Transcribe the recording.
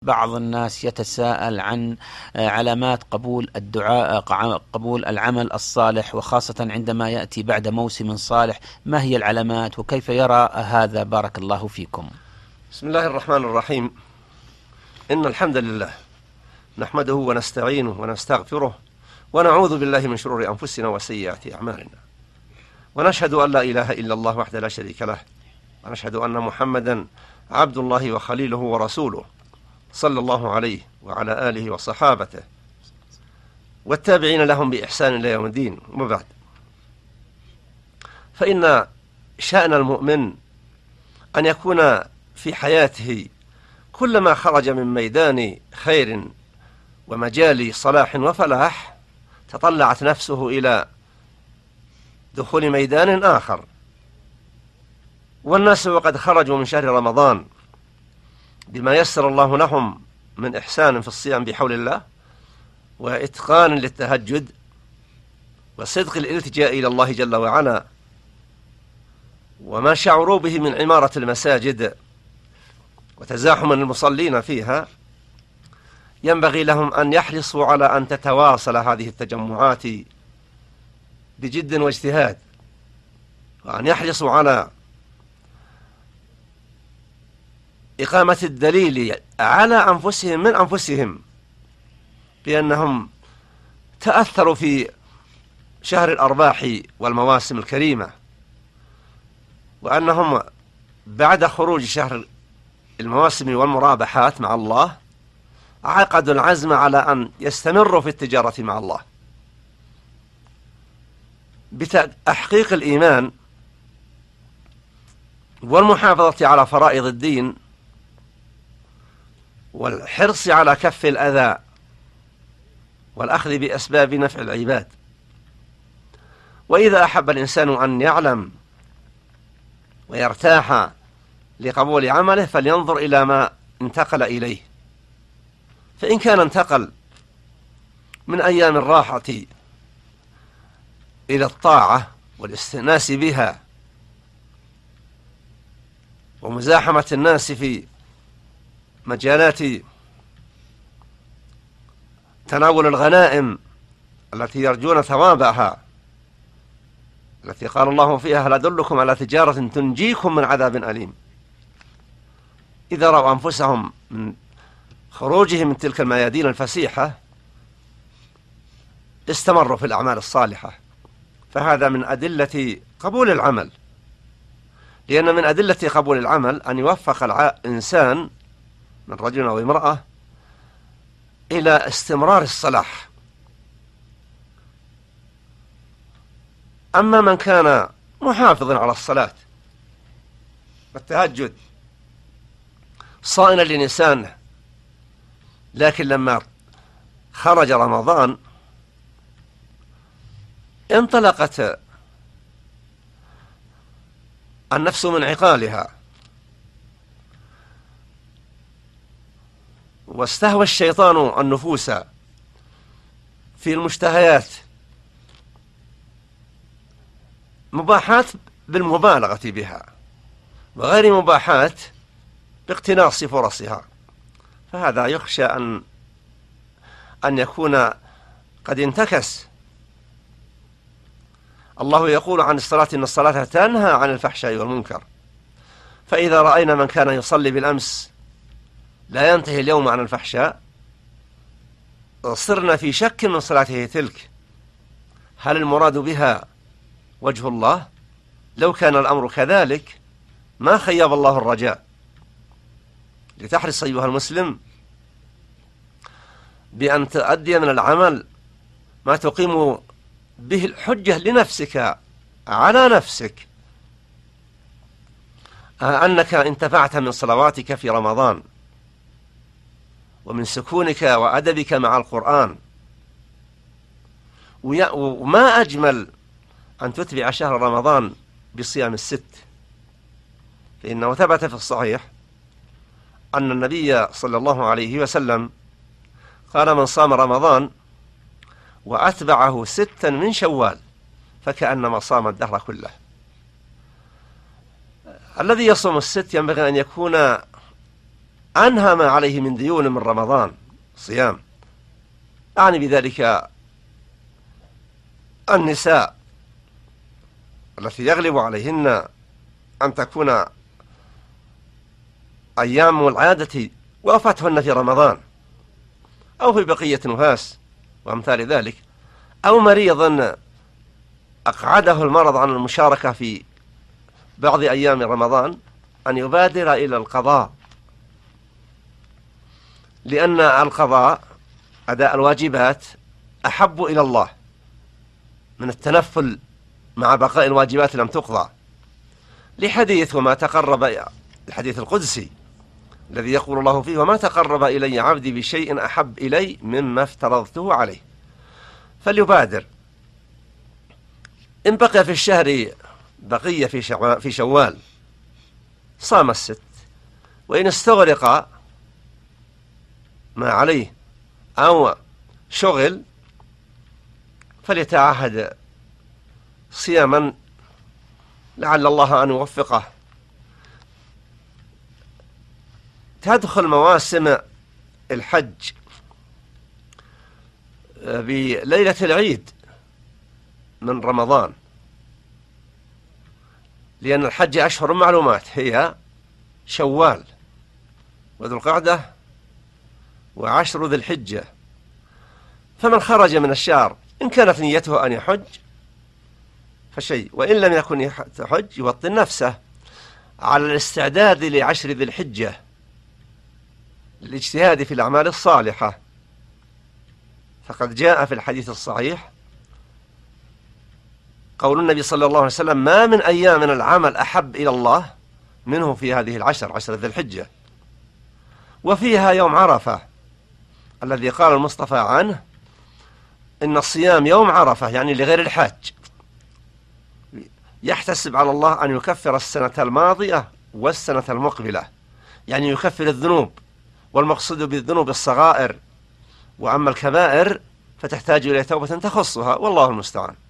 بعض الناس يتساءل عن علامات قبول الدعاء، قبول العمل الصالح، وخاصة عندما يأتي بعد موسم صالح. ما هي العلامات وكيف يرى هذا؟ بارك الله فيكم. بسم الله الرحمن الرحيم. إن الحمد لله نحمده ونستعينه ونستغفره ونعوذ بالله من شرور أنفسنا وسيئات أعمالنا، ونشهد أن لا إله إلا الله وحده لا شريك له، ونشهد أن محمدا عبد الله وخليله ورسوله، صلى الله عليه وعلى آله وصحابته والتابعين لهم بإحسان إلى يوم الدين. وبعد، فإن شأن المؤمن أن يكون في حياته كلما خرج من ميدان خير ومجال صلاح وفلاح تطلعت نفسه إلى دخول ميدان آخر. والناس وقد خرجوا من شهر رمضان بما يسر الله لهم من إحسان في الصيام بحول الله، وإتقان للتهجد، وصدق الالتجاء إلى الله جل وعلا، وما شعروا به من عمارة المساجد وتزاحم المصلين فيها. ينبغي لهم أن يحرصوا على أن تتواصل هذه التجمعات بجد واجتهاد، وأن يحرصوا على إقامة الدليل على أنفسهم من أنفسهم بأنهم تأثروا في شهر الأرباح والمواسم الكريمة، وأنهم بعد خروج شهر المواسم والمرابحات مع الله عقدوا العزم على أن يستمروا في التجارة مع الله بتحقيق الإيمان والمحافظة على فرائض الدين والحرص على كف الأذى والأخذ بأسباب نفع العباد. وإذا أحب الإنسان أن يعلم ويرتاح لقبول عمله فلينظر إلى ما انتقل إليه، فإن كان انتقل من أيام الراحة إلى الطاعة والاستئناس بها ومزاحمة الناس في مجالات تناول الغنائم التي يرجون ثوابها، التي قال الله فيها: هل أدلكم على تجارة تنجيكم من عذاب أليم. إذا رأوا أنفسهم من خروجهم من تلك الميادين الفسيحة استمروا في الأعمال الصالحة، فهذا من أدلة قبول العمل، لأن من أدلة قبول العمل أن يوفق الإنسان من رجل أو امرأة إلى استمرار الصلاح. أما من كان محافظا على الصلاة والتهجد صائنا للسانه، لكن لما خرج رمضان انطلقت النفس من عقالها، واستهوى الشيطان النفوس في المشتهيات، مباحات بالمبالغة بها وغير مباحات باقتناص فرصها، فهذا يخشى أن يكون قد انتكس. الله يقول عن الصلاة: إن الصلاة تنهى عن الفحشاء والمنكر. فإذا رأينا من كان يصلي بالأمس لا ينتهي اليوم عن الفحشاء صرنا في شك من صلاته تلك، هل المراد بها وجه الله؟ لو كان الأمر كذلك ما خيب الله الرجاء. لتحرص أيها المسلم بأن تؤدي من العمل ما تقيم به الحجة لنفسك على نفسك، أنك انتفعت من صلواتك في رمضان ومن سكونك وأدبك مع القرآن. وما أجمل أن تتبع شهر رمضان بصيام الست، فإنه ثبت في الصحيح أن النبي صلى الله عليه وسلم قال: من صام رمضان وأتبعه 6 من شوال فكأنما صام الدهر كله. الذي يصوم الست ينبغي أن يكون أنهى ما عليه من ديون من رمضان صيام. أعني بذلك النساء التي يغلب عليهن أن تكون أيام العادة وفتهن في رمضان، أو في بقية نفاس وأمثال ذلك، أو مريضا أقعده المرض عن المشاركة في بعض أيام رمضان، أن يبادر إلى القضاء، لأن القضاء أداء الواجبات أحب إلى الله من التنفل مع بقاء الواجبات لم تقضى، لحديث وما تقرب، الحديث القدسي الذي يقول الله فيه: وما تقرب إلي عبدي بشيء أحب إلي مما افترضته عليه. فليبادر. إن بقي في الشهر بقية في شوال صام الست، وإن استغرق ما عليه أو شغل فليتعهد صياما لعل الله أن يوفقه. تدخل مواسم الحج بليلة العيد من رمضان، لأن الحج أشهر معلومات، هي شوال وذو القعدة وعشر ذي الحجة. فمن خرج من الشهر إن كانت نيته أن يحج فشيء، وإن لم يكن يحج يوطن نفسه على الاستعداد لعشر ذي الحجة للاجتهاد في الأعمال الصالحة. فقد جاء في الحديث الصحيح قول النبي صلى الله عليه وسلم: ما من أيام العمل أحب إلى الله منه في هذه العشر، عشر ذي الحجة، وفيها يوم عرفة الذي قال المصطفى عنه: إن الصيام يوم عرفة، يعني لغير الحاج، يحتسب على الله أن يكفر السنة الماضية والسنة المقبلة، يعني يكفر الذنوب، والمقصود بالذنوب الصغائر، وأما الكبائر فتحتاج إلى توبة تخصها، والله المستعان.